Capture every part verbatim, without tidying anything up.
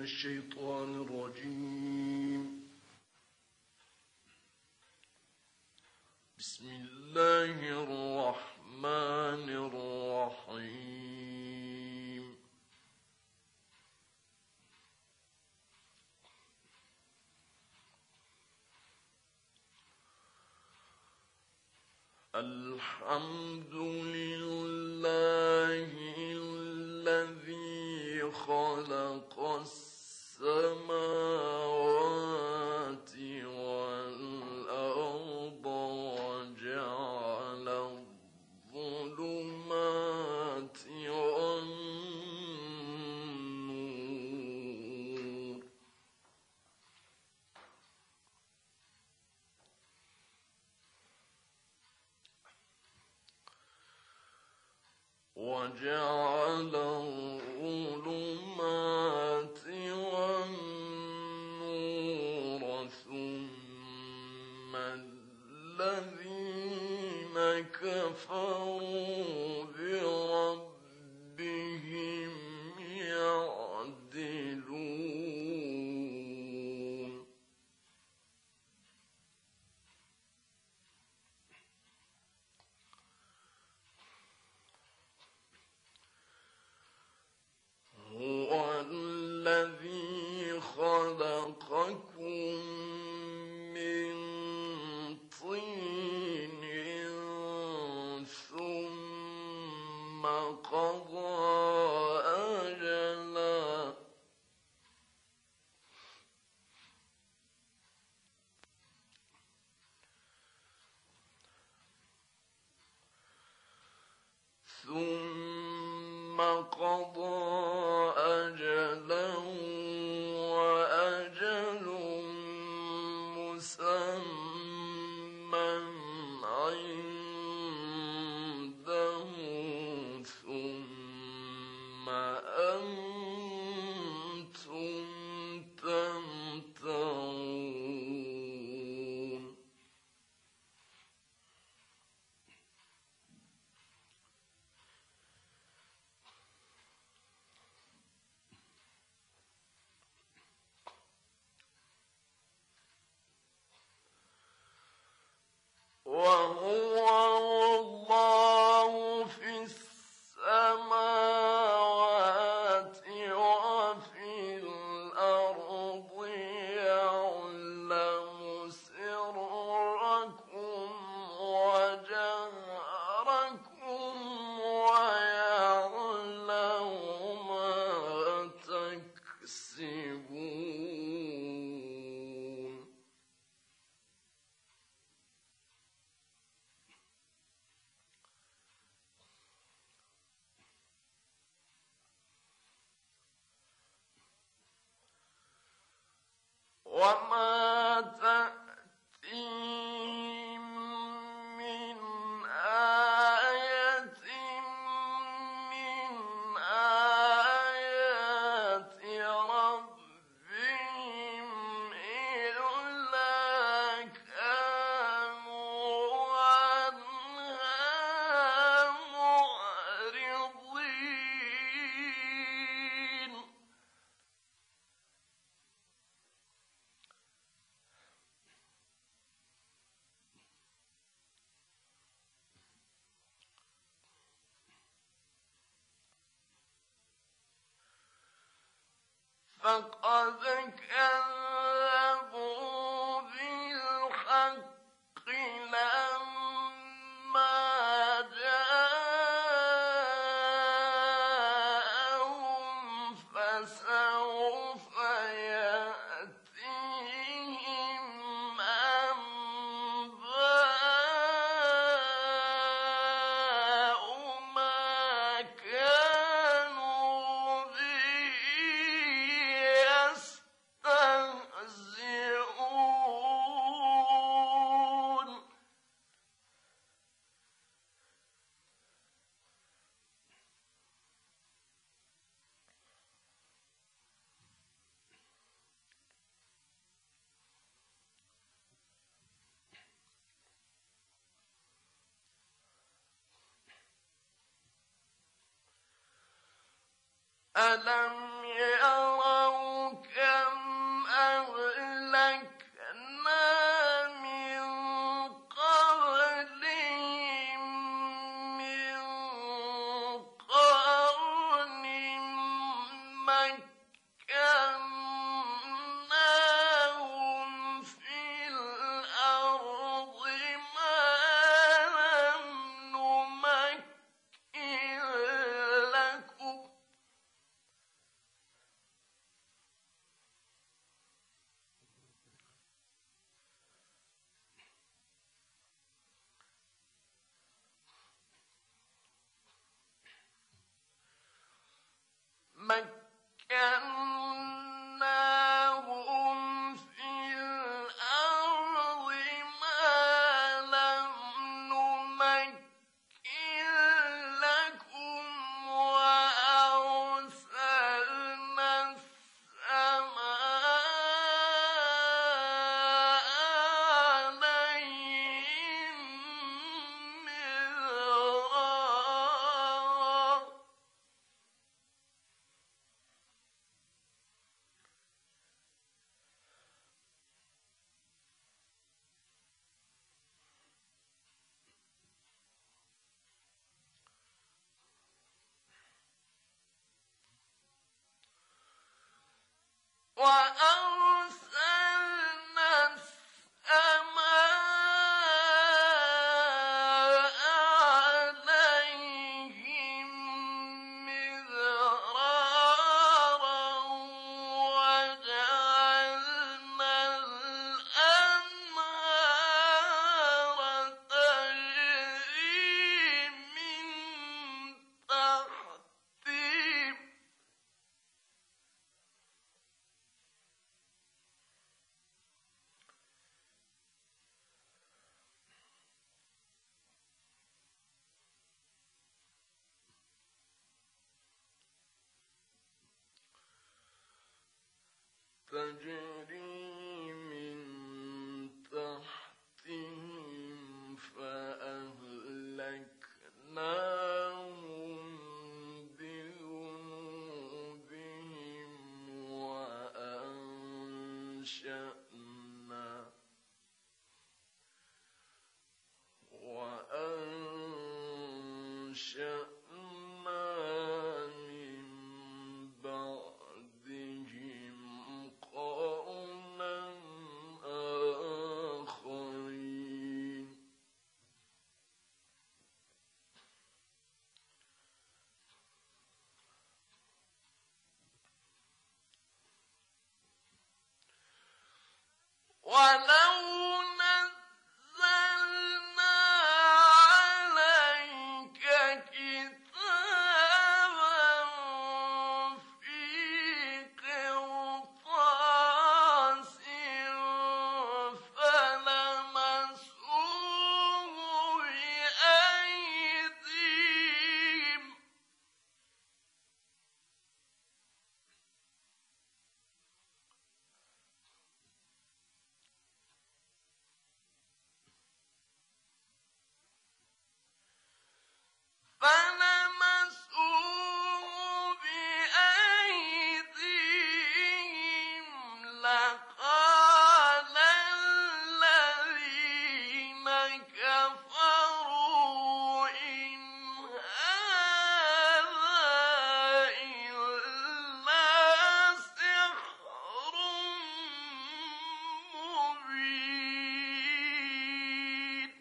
الشيطان الرجيم. بسم الله الرحمن الرحيم. الحمد لله الذي خلق السماوات والأرض وجعل الظلمات والنور وجعل الظلمات والنور ثم الذين كفروا بربهم يعدلون. هو الذي خلقكم من طين ثم قضى أجلا ثم قضى أجلا وأجل مسمى عنده ثم أنتم تمترون. وهو الله في السماوات وفي الأرض يعلم سركم وجهركم ويعلم ما تكسبون. وما تأتيهم من آية من آيات ربهم إلا كانوا عنها معرضين. فقد كذبوا بالحق لما جاءهم فسوف يأتيهم أنباء ما كانوا به يستهزئون. ألم يروا وأرسلنا السماء عليهم مدرارا وجعلنا الأنهار تجري من تحتهم تجري من تحتهم فأهلكناهم بذنوبهم وأنشأنا وأنشأنا من بعدهم قرنا آخرين ولو نزلنا عليك كتابا في قرطاس فلمسوه بأيديهم فلمسوه بأيديهم لقال الذين كفروا إن هذا إلا سحر مبين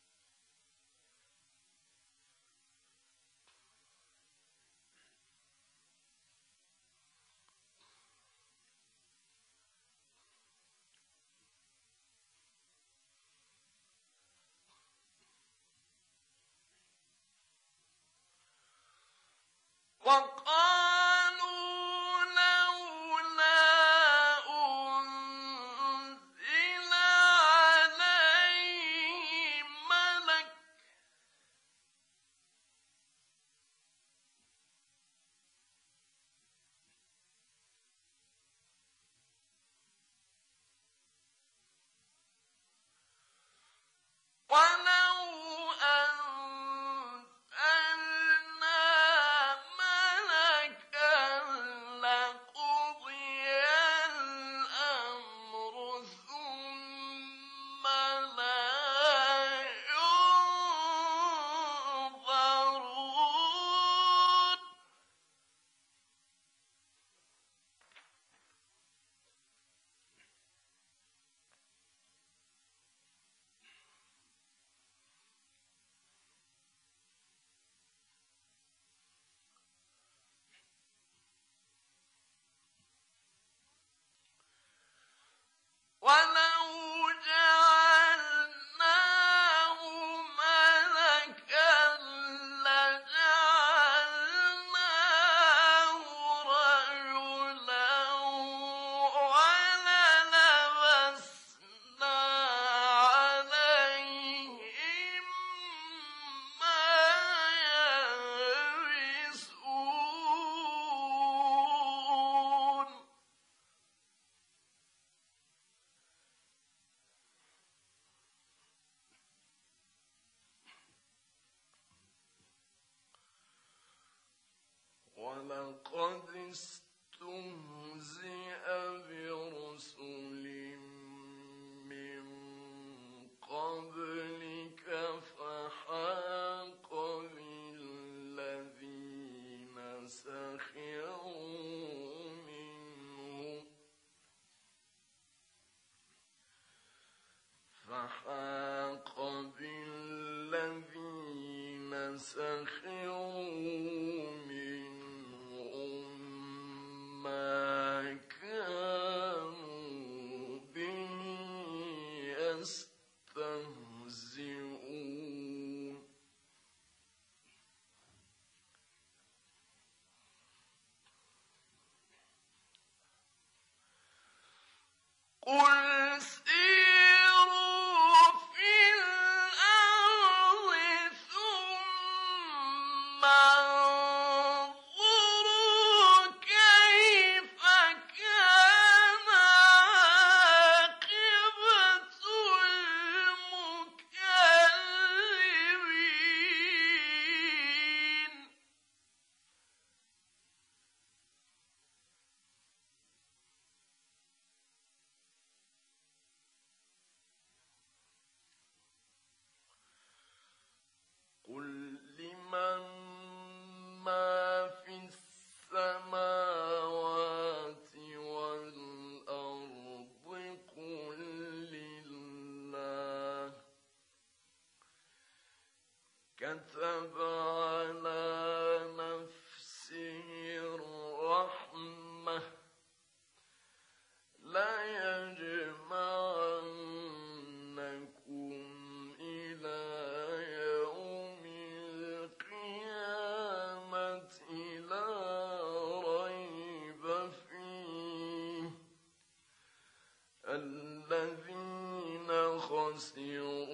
وقالوا لولا أنزل عليه ملك ولو أنزلنا ملكا لقضي الأمر ثم لا ينظرون ولو جعلناه ملكا لجعلناه رجلا وللبسنا عليهم ما يلبسون ولقد استهزئ برسل من قبلك فحاق بالذين سخروا منهم قل سيروا في الأرض ثم انظروا كيف كان عاقبة المكذبين. قل لمن ما في السماوات والأرض قل لله كتب على نفسه الرحمة لا يجمعنكم إلى يوم القيامة لا ريب فيه الذين خسروا